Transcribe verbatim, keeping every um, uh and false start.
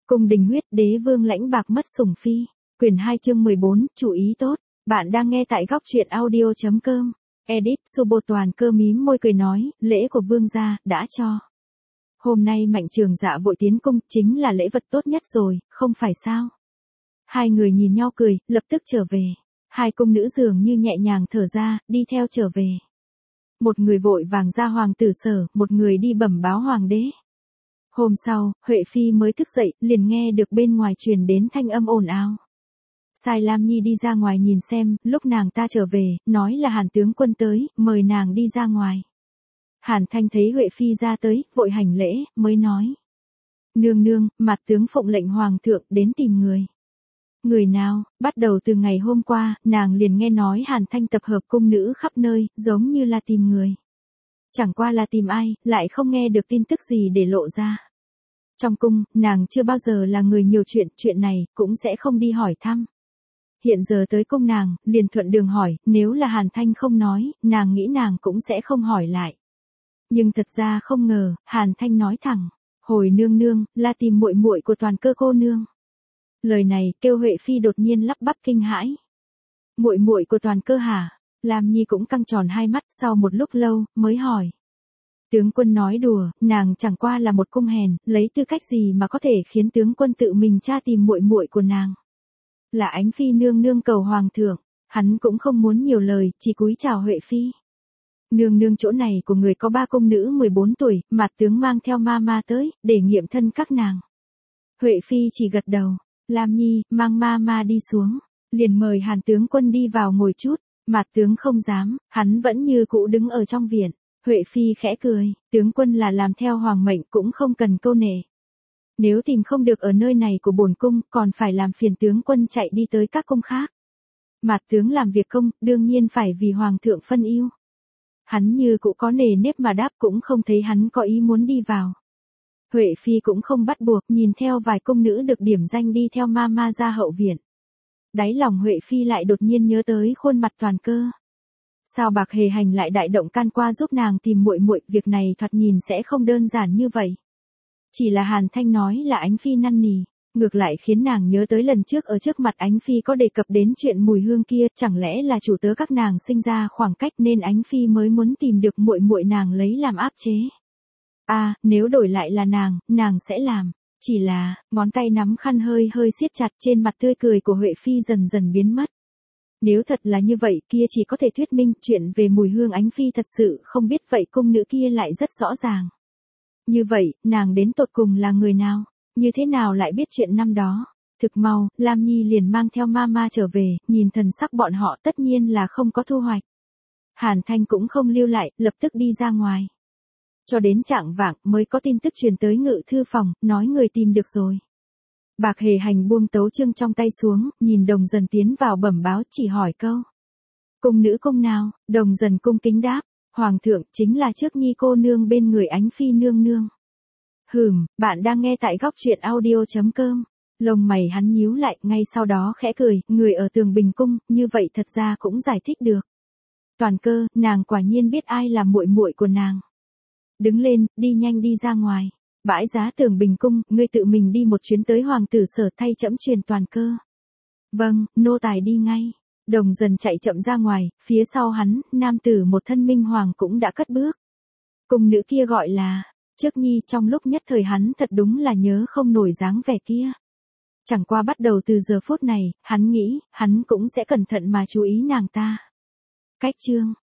Cung đình huyết đế vương lãnh bạc mất sủng phi. Quyển hai chương mười bốn, chú ý tốt. Bạn đang nghe tại góc truyện audio chấm com. Edit, Subo toàn cơ mím môi cười nói, lễ của vương gia, đã cho. Hôm nay Mạnh Trường Dạ vội tiến cung, chính là lễ vật tốt nhất rồi, không phải sao? Hai người nhìn nhau cười, lập tức trở về. Hai cung nữ dường như nhẹ nhàng thở ra, đi theo trở về. Một người vội vàng ra hoàng tử sở, một người đi bẩm báo hoàng đế. Hôm sau, Huệ Phi mới thức dậy, liền nghe được bên ngoài truyền đến thanh âm ồn ào. Sai Lam Nhi đi ra ngoài nhìn xem, lúc nàng ta trở về, nói là Hàn tướng quân tới, mời nàng đi ra ngoài. Hàn Thanh thấy Huệ Phi ra tới, vội hành lễ, mới nói. Nương nương, mặt tướng phụng lệnh hoàng thượng đến tìm người. Người nào, bắt đầu từ ngày hôm qua, nàng liền nghe nói Hàn Thanh tập hợp cung nữ khắp nơi, giống như là tìm người. Chẳng qua là tìm ai, lại không nghe được tin tức gì để lộ ra. Trong cung, nàng chưa bao giờ là người nhiều chuyện, chuyện này, cũng sẽ không đi hỏi thăm. Hiện giờ tới cung nàng, liền thuận đường hỏi, nếu là Hàn Thanh không nói, nàng nghĩ nàng cũng sẽ không hỏi lại. Nhưng thật ra không ngờ, Hàn Thanh nói thẳng, hồi nương nương, là tìm muội muội của toàn cơ cô nương. Lời này, kêu Huệ Phi đột nhiên lắp bắp kinh hãi. Muội muội của toàn cơ hả? Lam Nhi cũng căng tròn hai mắt, sau một lúc lâu, mới hỏi. Tướng quân nói đùa, nàng chẳng qua là một cung hèn, lấy tư cách gì mà có thể khiến tướng quân tự mình tra tìm muội muội của nàng. Là Ánh Phi nương nương cầu hoàng thượng, hắn cũng không muốn nhiều lời, chỉ cúi chào Huệ Phi. Nương nương chỗ này của người có ba cung nữ mười bốn tuổi, mặt tướng mang theo ma ma tới, để nghiệm thân các nàng. Huệ Phi chỉ gật đầu, Lam Nhi, mang ma ma đi xuống, liền mời Hàn tướng quân đi vào ngồi chút, mặt tướng không dám, hắn vẫn như cũ đứng ở trong viện. Huệ Phi khẽ cười, tướng quân là làm theo hoàng mệnh cũng không cần câu nệ. Nếu tìm không được ở nơi này của bổn cung, còn phải làm phiền tướng quân chạy đi tới các cung khác. Mạt tướng làm việc công, đương nhiên phải vì hoàng thượng phân ưu. Hắn như cũng có nề nếp mà đáp, cũng không thấy hắn có ý muốn đi vào. Huệ Phi cũng không bắt buộc, nhìn theo vài cung nữ được điểm danh đi theo ma ma ra hậu viện. Đáy lòng Huệ Phi lại đột nhiên nhớ tới khuôn mặt toàn cơ. Sao Bạc Hề Hành lại đại động can qua giúp nàng tìm muội muội, việc này thoạt nhìn sẽ không đơn giản như vậy. Chỉ là Hàn Thanh nói là Ánh Phi năn nỉ, ngược lại khiến nàng nhớ tới lần trước ở trước mặt Ánh Phi có đề cập đến chuyện mùi hương kia, chẳng lẽ là chủ tớ các nàng sinh ra khoảng cách nên Ánh Phi mới muốn tìm được muội muội nàng lấy làm áp chế. À, nếu đổi lại là nàng, nàng sẽ làm. Chỉ là, ngón tay nắm khăn hơi hơi siết chặt, trên mặt tươi cười của Huệ Phi dần dần biến mất. Nếu thật là như vậy, kia chỉ có thể thuyết minh chuyện về mùi hương Ánh Phi thật sự không biết, vậy cung nữ kia lại rất rõ ràng. Như vậy, nàng đến tột cùng là người nào? Như thế nào lại biết chuyện năm đó? Thực mau, Lam Nhi liền mang theo Mama trở về, nhìn thần sắc bọn họ tất nhiên là không có thu hoạch. Hàn Thanh cũng không lưu lại, lập tức đi ra ngoài. Cho đến chạng vạng mới có tin tức truyền tới ngự thư phòng, nói người tìm được rồi. Bạc Hề Hành buông tấu chương trong tay xuống, nhìn Đồng Dần tiến vào bẩm báo, chỉ hỏi câu. Cung nữ cung nào? Đồng Dần cung kính đáp. Hoàng thượng, chính là trước nhi cô nương bên người Ánh Phi nương nương. Hừm, bạn đang nghe tại góc truyện audio chấm com. Lông mày hắn nhíu lại, ngay sau đó khẽ cười, người ở Tường Bình cung, như vậy thật ra cũng giải thích được. Toàn cơ, nàng quả nhiên biết ai là muội muội của nàng. Đứng lên, đi nhanh đi ra ngoài. Bãi giá Tường Bình cung, ngươi tự mình đi một chuyến tới hoàng tử sở thay trẫm truyền toàn cơ. Vâng, nô tài đi ngay. Đồng Dần chạy chậm ra ngoài, phía sau hắn, nam tử một thân minh hoàng cũng đã cất bước. Cung nữ kia gọi là, trước nhi, trong lúc nhất thời hắn thật đúng là nhớ không nổi dáng vẻ kia. Chẳng qua bắt đầu từ giờ phút này, hắn nghĩ, hắn cũng sẽ cẩn thận mà chú ý nàng ta. Cách chương.